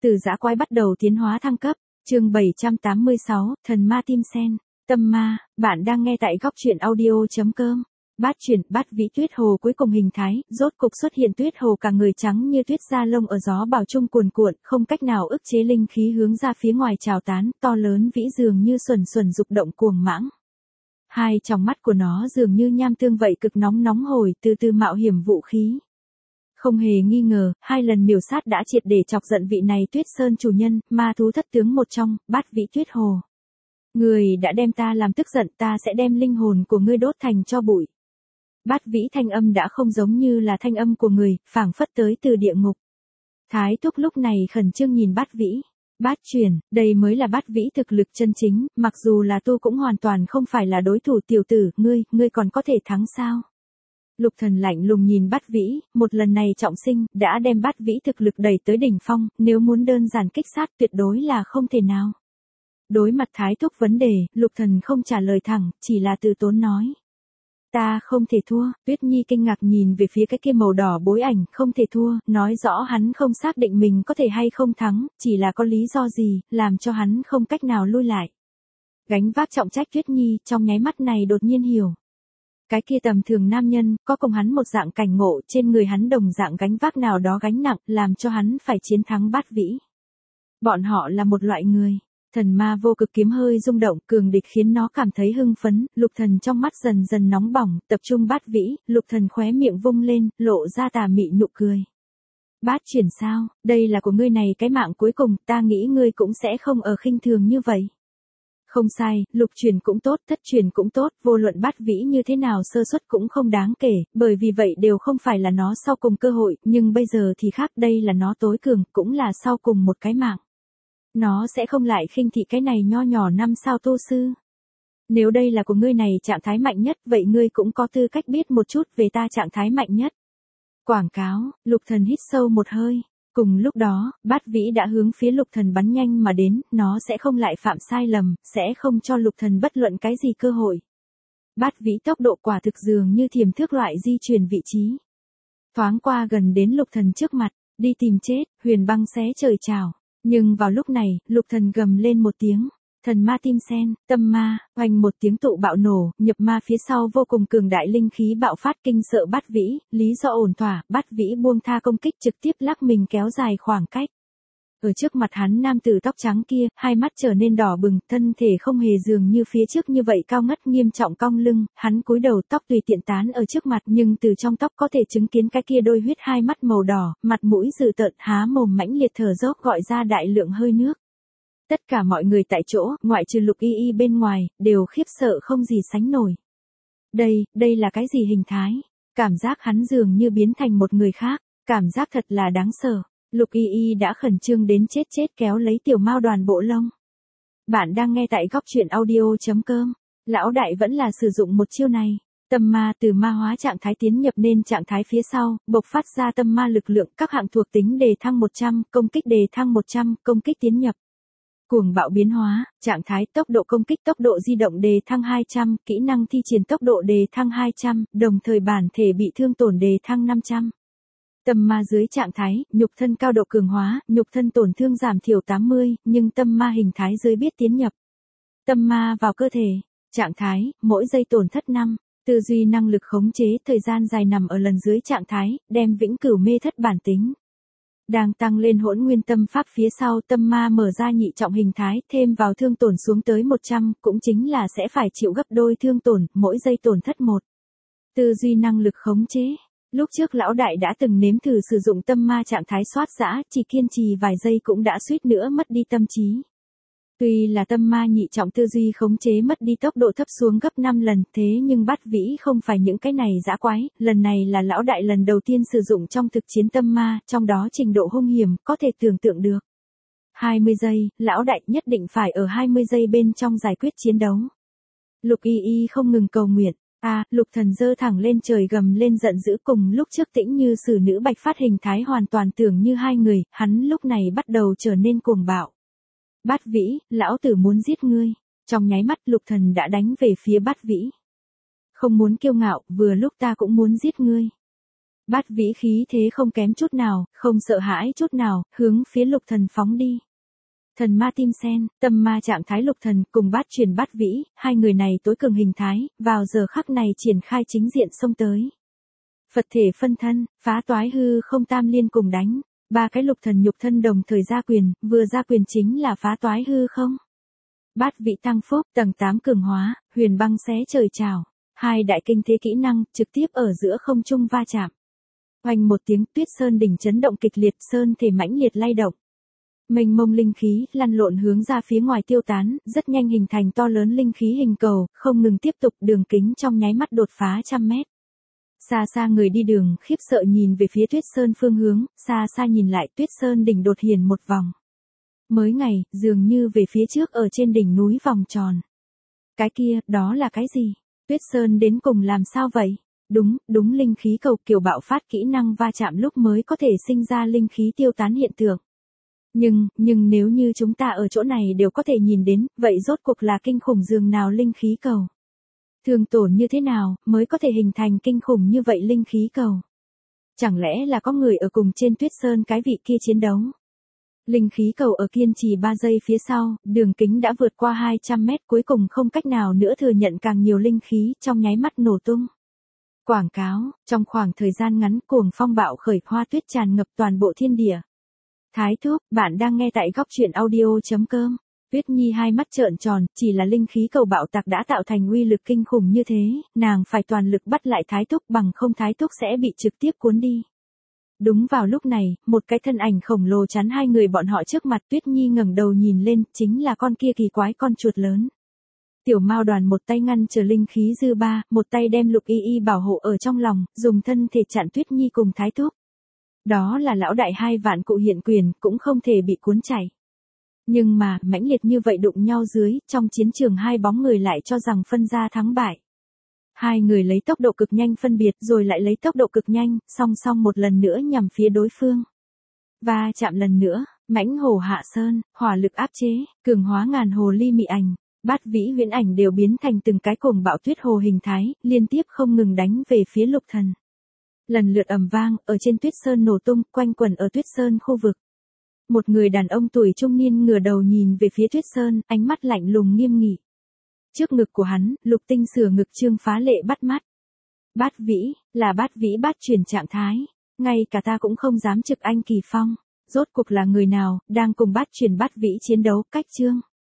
Từ dã quái bắt đầu tiến hóa thăng cấp, chương 786, thần ma tim sen, tâm ma, bạn đang nghe tại góc truyện audio.com. Bát chuyển, bát vĩ tuyết hồ cuối cùng hình thái, rốt cục xuất hiện tuyết hồ cả người trắng như tuyết da lông ở gió bào trung cuồn cuộn, không cách nào ức chế linh khí hướng ra phía ngoài trào tán, to lớn vĩ dường như xuẩn xuẩn dục động cuồng mãng. Hai tròng mắt của nó dường như nham tương vậy cực nóng nóng hổi, từ từ mạo hiểm vũ khí. Không hề nghi ngờ, hai lần miểu sát đã triệt để chọc giận vị này Tuyết Sơn chủ nhân, ma thú thất tướng một trong, bát vĩ tuyết hồ. Người đã đem ta làm tức giận, ta sẽ đem linh hồn của ngươi đốt thành tro bụi. Bát vĩ thanh âm đã không giống như là thanh âm của người, phảng phất tới từ địa ngục. Thái thúc lúc này khẩn trương nhìn bát vĩ. Bát chuyển, đây mới là bát vĩ thực lực chân chính, mặc dù là tu cũng hoàn toàn không phải là đối thủ tiểu tử, ngươi còn có thể thắng sao? Lục Thần lạnh lùng nhìn bát vĩ, một lần này trọng sinh, đã đem bát vĩ thực lực đẩy tới đỉnh phong, nếu muốn đơn giản kích sát tuyệt đối là không thể nào. Đối mặt Thái thúc vấn đề, Lục Thần không trả lời thẳng, chỉ là từ tốn nói. Ta không thể thua. Tuyết Nhi kinh ngạc nhìn về phía cái kia màu đỏ bối ảnh, không thể thua, nói rõ hắn không xác định mình có thể hay không thắng, chỉ là có lý do gì, làm cho hắn không cách nào lui lại. Gánh vác trọng trách Tuyết Nhi, trong nháy mắt này đột nhiên hiểu. Cái kia tầm thường nam nhân, có cùng hắn một dạng cảnh ngộ, trên người hắn đồng dạng gánh vác nào đó gánh nặng, làm cho hắn phải chiến thắng bát vĩ. Bọn họ là một loại người. Thần ma vô cực kiếm hơi rung động, cường địch khiến nó cảm thấy hưng phấn, Lục Thần trong mắt dần dần nóng bỏng, tập trung bát vĩ, Lục Thần khóe miệng vung lên, lộ ra tà mị nụ cười. Bát chuyển sao, đây là của ngươi này cái mạng cuối cùng, ta nghĩ ngươi cũng sẽ không ở khinh thường như vậy. Không sai, lục truyền cũng tốt, thất truyền cũng tốt, vô luận bát vĩ như thế nào sơ suất cũng không đáng kể, bởi vì vậy đều không phải là nó sau cùng cơ hội, nhưng bây giờ thì khác, đây là nó tối cường, cũng là sau cùng một cái mạng. Nó sẽ không lại khinh thị cái này nho nhỏ 5 sao tu sư. Nếu đây là của ngươi này trạng thái mạnh nhất, vậy ngươi cũng có tư cách biết một chút về ta trạng thái mạnh nhất. Quảng cáo, Lục Thần hít sâu một hơi. Cùng lúc đó, bát vĩ đã hướng phía Lục Thần bắn nhanh mà đến, nó sẽ không lại phạm sai lầm, sẽ không cho Lục Thần bất luận cái gì cơ hội. Bát vĩ tốc độ quả thực dường như thiểm thước loại di chuyển vị trí. Thoáng qua gần đến Lục Thần trước mặt, đi tìm chết, huyền băng xé trời chào. Nhưng vào lúc này, Lục Thần gầm lên một tiếng. Thần ma tim sen, tâm ma, hoành một tiếng tụ bạo nổ, nhập ma phía sau vô cùng cường đại linh khí bạo phát kinh sợ bát vĩ, lý do ổn thỏa, bát vĩ buông tha công kích trực tiếp lắc mình kéo dài khoảng cách. Ở trước mặt hắn nam tử tóc trắng kia, hai mắt trở nên đỏ bừng, thân thể không hề dường như phía trước như vậy cao ngất nghiêm trọng cong lưng, hắn cúi đầu tóc tùy tiện tán ở trước mặt nhưng từ trong tóc có thể chứng kiến cái kia đôi huyết hai mắt màu đỏ, mặt mũi dữ tợn há mồm mãnh liệt thở dốc gọi ra đại lượng hơi nước. Tất cả mọi người tại chỗ, ngoại trừ Lục Y Y bên ngoài, đều khiếp sợ không gì sánh nổi. Đây là cái gì hình thái? Cảm giác hắn dường như biến thành một người khác, cảm giác thật là đáng sợ. Lục Y Y đã khẩn trương đến chết kéo lấy tiểu mao đoàn bộ lông. Bạn đang nghe tại góc truyện audio.com. Lão đại vẫn là sử dụng một chiêu này. Tâm ma từ ma hóa trạng thái tiến nhập nên trạng thái phía sau, bộc phát ra tâm ma lực lượng, các hạng thuộc tính đề thăng 100, công kích đề thăng 100, công kích tiến nhập. Cuồng bạo biến hóa, trạng thái tốc độ công kích tốc độ di động đề thăng 200, kỹ năng thi triển tốc độ đề thăng 200, đồng thời bản thể bị thương tổn đề thăng 500. Tâm ma dưới trạng thái, nhục thân cao độ cường hóa, nhục thân tổn thương giảm thiểu 80, nhưng tâm ma hình thái dưới biết tiến nhập. Tâm ma vào cơ thể, trạng thái, mỗi giây tổn thất 5, tư duy năng lực khống chế, thời gian dài nằm ở lần dưới trạng thái, đem vĩnh cửu mê thất bản tính. Đang tăng lên hỗn nguyên tâm pháp phía sau tâm ma mở ra nhị trọng hình thái, thêm vào thương tổn xuống tới 100, cũng chính là sẽ phải chịu gấp đôi thương tổn, mỗi giây tổn thất 1. Tư duy năng lực khống chế. Lúc trước lão đại đã từng nếm thử sử dụng tâm ma trạng thái soát giã, chỉ kiên trì vài giây cũng đã suýt nữa mất đi tâm trí. Tuy là tâm ma nhị trọng tư duy khống chế mất đi tốc độ thấp xuống gấp 5 lần, thế nhưng bát vĩ không phải những cái này dã quái, lần này là lão đại lần đầu tiên sử dụng trong thực chiến tâm ma, trong đó trình độ hung hiểm, có thể tưởng tượng được. 20 giây, lão đại nhất định phải ở 20 giây bên trong giải quyết chiến đấu. Lục Y Y không ngừng cầu nguyện. Lục Thần giơ thẳng lên trời gầm lên giận dữ cùng lúc trước tĩnh như sử nữ bạch phát hình thái hoàn toàn tưởng như hai người, hắn lúc này bắt đầu trở nên cuồng bạo. Bát vĩ, lão tử muốn giết ngươi. Trong nháy mắt Lục Thần đã đánh về phía bát vĩ. Không muốn kiêu ngạo, vừa lúc ta cũng muốn giết ngươi. Bát Vĩ khí thế không kém chút nào, không sợ hãi chút nào, hướng phía Lục Thần phóng đi. Thần ma tim sen, tâm ma trạng thái Lục Thần cùng Bát Truyền Bát Vĩ, hai người này tối cường hình thái, vào giờ khắc này triển khai chính diện xông tới. Phật thể phân thân, phá toái hư không tam liên cùng đánh, ba cái Lục Thần nhục thân đồng thời ra quyền, vừa ra quyền chính là phá toái hư không. Bát Vĩ tăng phúc, tầng 8 cường hóa, huyền băng xé trời trào, hai đại kinh thế kỹ năng trực tiếp ở giữa không trung va chạm. Oanh một tiếng, Tuyết Sơn đỉnh chấn động kịch liệt, sơn thể mãnh liệt lay động. Mênh mông linh khí lăn lộn hướng ra phía ngoài tiêu tán, rất nhanh hình thành to lớn linh khí hình cầu, không ngừng tiếp tục, đường kính trong nháy mắt đột phá 100 mét. Xa xa người đi đường khiếp sợ nhìn về phía Tuyết Sơn phương hướng, xa xa nhìn lại Tuyết Sơn đỉnh đột hiển một vòng. Mới ngày, dường như về phía trước ở trên đỉnh núi vòng tròn. Cái kia, đó là cái gì? Tuyết Sơn đến cùng làm sao vậy? Đúng linh khí cầu kiểu bạo phát kỹ năng va chạm lúc mới có thể sinh ra linh khí tiêu tán hiện tượng. Nhưng nếu như chúng ta ở chỗ này đều có thể nhìn đến, vậy rốt cuộc là kinh khủng dường nào linh khí cầu? Thương tổn như thế nào mới có thể hình thành kinh khủng như vậy linh khí cầu? Chẳng lẽ là có người ở cùng trên Tuyết Sơn cái vị kia chiến đấu? Linh khí cầu ở kiên trì 3 giây phía sau, đường kính đã vượt qua 200 mét, cuối cùng không cách nào nữa thừa nhận càng nhiều linh khí, trong nháy mắt nổ tung. Quảng cáo, trong khoảng thời gian ngắn cuồng phong bạo khởi, hoa tuyết tràn ngập toàn bộ thiên địa. Thái Thúc, bạn đang nghe tại góc truyện audio.com. Tuyết Nhi hai mắt trợn tròn, chỉ là linh khí cầu bạo tạc đã tạo thành uy lực kinh khủng như thế, nàng phải toàn lực bắt lại Thái Thúc, bằng không Thái Thúc sẽ bị trực tiếp cuốn đi. Đúng vào lúc này, một cái thân ảnh khổng lồ chắn hai người bọn họ trước mặt. Tuyết Nhi ngẩng đầu nhìn lên, chính là con kia kỳ quái con chuột lớn. Tiểu Mao Đoàn một tay ngăn trở linh khí dư ba, một tay đem Lục Y Y bảo hộ ở trong lòng, dùng thân thể chặn Tuyết Nhi cùng Thái Thúc. Đó là lão đại hai vạn cụ hiện quyền, cũng không thể bị cuốn chạy. Nhưng mà, mãnh liệt như vậy đụng nhau dưới, trong chiến trường hai bóng người lại cho rằng phân ra thắng bại. Hai người lấy tốc độ cực nhanh phân biệt rồi lại lấy tốc độ cực nhanh, song song một lần nữa nhằm phía đối phương. Và chạm lần nữa, mãnh hổ hạ sơn, hỏa lực áp chế, cường hóa ngàn hồ ly mị ảnh, Bát Vĩ huyễn ảnh đều biến thành từng cái cuồng bạo tuyết hồ hình thái, liên tiếp không ngừng đánh về phía Lục Thần. Lần lượt ầm vang, ở trên Tuyết Sơn nổ tung, quanh quẩn ở Tuyết Sơn khu vực. Một người đàn ông tuổi trung niên ngửa đầu nhìn về phía Tuyết Sơn, ánh mắt lạnh lùng nghiêm nghị. Trước ngực của hắn, lục tinh sửa ngực trương phá lệ bắt mắt. Bát Vĩ, là Bát Vĩ Bát Truyền trạng thái. Ngay cả ta cũng không dám trực anh kỳ phong. Rốt cuộc là người nào, đang cùng Bát Truyền Bát Vĩ chiến đấu, cách chương.